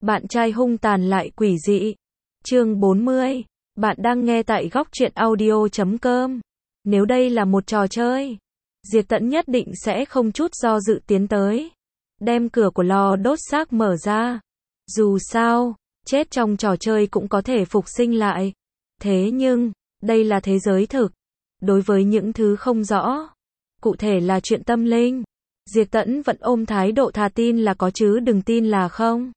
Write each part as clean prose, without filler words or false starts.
Bạn trai hung tàn lại quỷ dị. Chương 40. Bạn đang nghe tại góc truyện audio.com. Nếu đây là một trò chơi, Diệp Tẫn nhất định sẽ không chút do dự tiến tới, đem cửa của lò đốt xác mở ra. Dù sao, chết trong trò chơi cũng có thể phục sinh lại. Thế nhưng, đây là thế giới thực. Đối với những thứ không rõ, cụ thể là chuyện tâm linh, Diệp Tẫn vẫn ôm thái độ thà tin là có chứ đừng tin là không.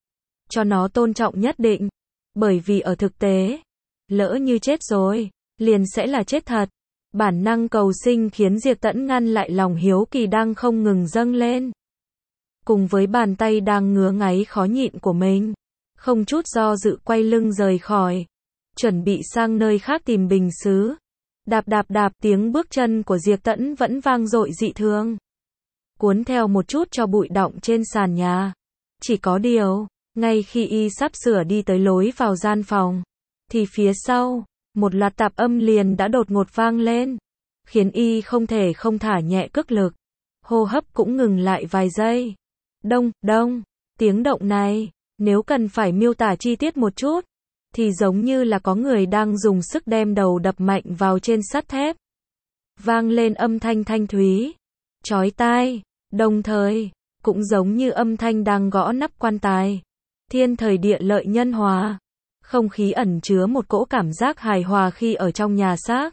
Cho nó tôn trọng nhất định. Bởi vì ở thực tế, lỡ như chết rồi, liền sẽ là chết thật. Bản năng cầu sinh khiến Diệp Tẫn ngăn lại lòng hiếu kỳ đang không ngừng dâng lên. Cùng với bàn tay đang ngứa ngáy khó nhịn của mình, không chút do dự quay lưng rời khỏi, chuẩn bị sang nơi khác tìm bình sứ. Đạp đạp đạp, tiếng bước chân của Diệp Tẫn vẫn vang dội dị thường, cuốn theo một chút cho bụi đọng trên sàn nhà. Chỉ có điều, ngay khi y sắp sửa đi tới lối vào gian phòng, thì phía sau, một loạt tạp âm liền đã đột ngột vang lên, khiến y không thể không thả nhẹ cước lực. Hô hấp cũng ngừng lại vài giây. Đông, đông, tiếng động này, nếu cần phải miêu tả chi tiết một chút, thì giống như là có người đang dùng sức đem đầu đập mạnh vào trên sắt thép. Vang lên âm thanh thanh thúy, chói tai, đồng thời, cũng giống như âm thanh đang gõ nắp quan tài. Thiên thời địa lợi nhân hòa. Không khí ẩn chứa một cỗ cảm giác hài hòa khi ở trong nhà xác.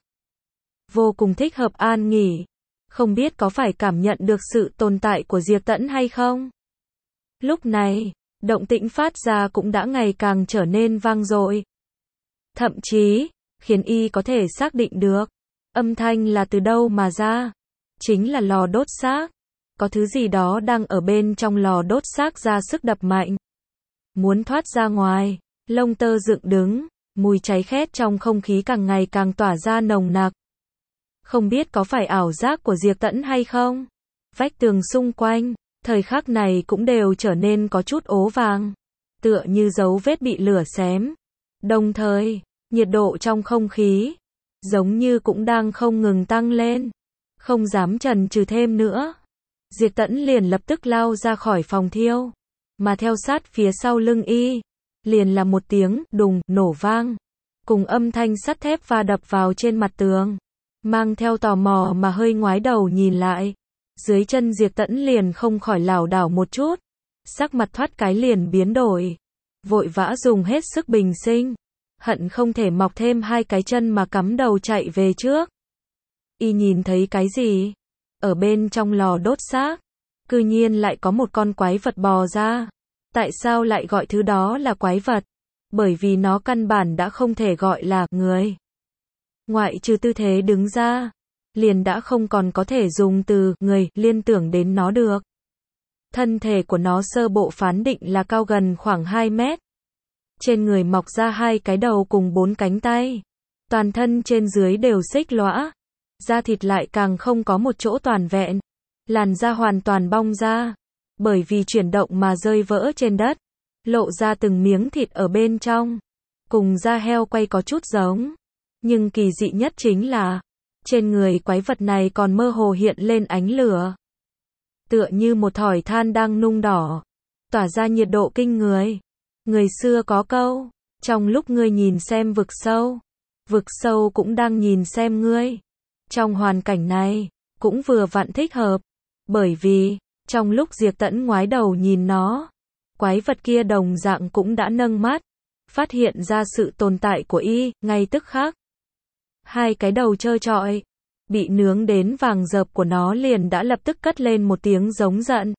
Vô cùng thích hợp an nghỉ. Không biết có phải cảm nhận được sự tồn tại của Diệp Tẫn hay không? Lúc này, động tĩnh phát ra cũng đã ngày càng trở nên vang dội. Thậm chí, khiến y có thể xác định được, âm thanh là từ đâu mà ra. Chính là lò đốt xác. Có thứ gì đó đang ở bên trong lò đốt xác ra sức đập mạnh. Muốn thoát ra ngoài, lông tơ dựng đứng, mùi cháy khét trong không khí càng ngày càng tỏa ra nồng nặc. Không biết có phải ảo giác của Diệp Tẫn hay không? Vách tường xung quanh, thời khắc này cũng đều trở nên có chút ố vàng, tựa như dấu vết bị lửa xém. Đồng thời, nhiệt độ trong không khí, giống như cũng đang không ngừng tăng lên. Không dám chần chừ thêm nữa, Diệp Tẫn liền lập tức lao ra khỏi phòng thiêu. Mà theo sát phía sau lưng y, liền là một tiếng đùng nổ vang, cùng âm thanh sắt thép va đập vào trên mặt tường. Mang theo tò mò mà hơi ngoái đầu nhìn lại, dưới chân Diệp Tẫn liền không khỏi lảo đảo một chút, sắc mặt thoát cái liền biến đổi, vội vã dùng hết sức bình sinh, hận không thể mọc thêm hai cái chân mà cắm đầu chạy về trước. Y nhìn thấy cái gì? Ở bên trong lò đốt xác, cư nhiên lại có một con quái vật bò ra. Tại sao lại gọi thứ đó là quái vật? Bởi vì nó căn bản đã không thể gọi là người. Ngoại trừ tư thế đứng ra, liền đã không còn có thể dùng từ người liên tưởng đến nó được. Thân thể của nó sơ bộ phán định là cao gần khoảng 2 mét. Trên người mọc ra 2 cái đầu cùng 4 cánh tay. Toàn thân trên dưới đều xích lõa. Da thịt lại càng không có một chỗ toàn vẹn. Làn da hoàn toàn bong ra, bởi vì chuyển động mà rơi vỡ trên đất, lộ ra từng miếng thịt ở bên trong, cùng da heo quay có chút giống. Nhưng kỳ dị nhất chính là, trên người quái vật này còn mơ hồ hiện lên ánh lửa. Tựa như một thỏi than đang nung đỏ, tỏa ra nhiệt độ kinh người. Người xưa có câu, trong lúc ngươi nhìn xem vực sâu cũng đang nhìn xem ngươi. Trong hoàn cảnh này, cũng vừa vặn thích hợp, bởi vì, trong lúc Diệp Tẫn ngoái đầu nhìn nó, quái vật kia đồng dạng cũng đã nâng mắt, phát hiện ra sự tồn tại của y, ngay tức khắc. 2 cái đầu trơ trọi, bị nướng đến vàng rợp của nó liền đã lập tức cất lên một tiếng giống giận.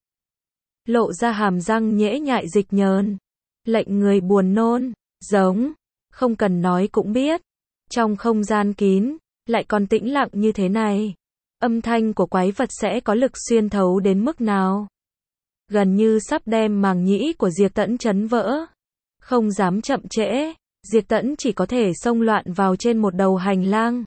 Lộ ra hàm răng nhễ nhại dịch nhờn, lệnh người buồn nôn, giống, không cần nói cũng biết. Trong không gian kín, lại còn tĩnh lặng như thế này. Âm thanh của quái vật sẽ có lực xuyên thấu đến mức nào? Gần như sắp đem màng nhĩ của Diệp Tẫn chấn vỡ. Không dám chậm trễ, Diệp Tẫn chỉ có thể xông loạn vào trên một đầu hành lang.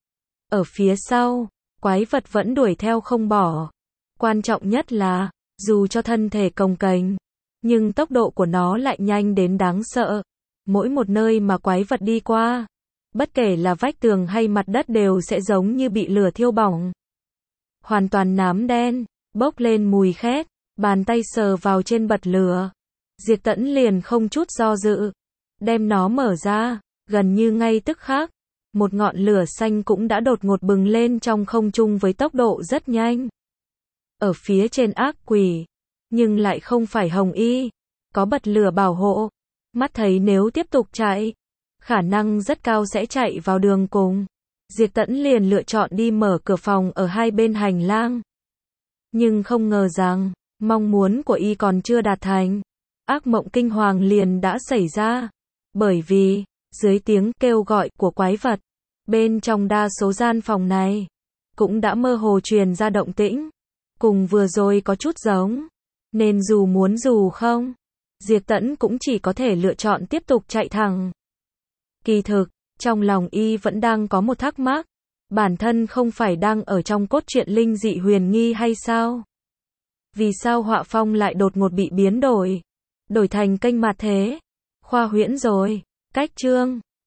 Ở phía sau, quái vật vẫn đuổi theo không bỏ. Quan trọng nhất là, dù cho thân thể cồng kềnh, nhưng tốc độ của nó lại nhanh đến đáng sợ. Mỗi một nơi mà quái vật đi qua, bất kể là vách tường hay mặt đất đều sẽ giống như bị lửa thiêu bỏng. Hoàn toàn nám đen, bốc lên mùi khét, bàn tay sờ vào trên bật lửa. Diệp Tẫn liền không chút do dự, đem nó mở ra, gần như ngay tức khắc, một ngọn lửa xanh cũng đã đột ngột bừng lên trong không trung với tốc độ rất nhanh. Ở phía trên ác quỷ, nhưng lại không phải Hồng Y, có bật lửa bảo hộ, mắt thấy nếu tiếp tục chạy, khả năng rất cao sẽ chạy vào đường cùng. Diệp Tẫn liền lựa chọn đi mở cửa phòng ở hai bên hành lang. Nhưng không ngờ rằng, mong muốn của y còn chưa đạt thành, ác mộng kinh hoàng liền đã xảy ra. Bởi vì, dưới tiếng kêu gọi của quái vật, bên trong đa số gian phòng này, cũng đã mơ hồ truyền ra động tĩnh, cùng vừa rồi có chút giống. Nên dù muốn dù không, Diệp Tẫn cũng chỉ có thể lựa chọn tiếp tục chạy thẳng. Kỳ thực, trong lòng y vẫn đang có một thắc mắc, bản thân không phải đang ở trong cốt truyện linh dị huyền nghi hay sao? Vì sao họa phong lại đột ngột bị biến đổi thành kênh mạt thế? Khoa huyễn rồi. Cách chương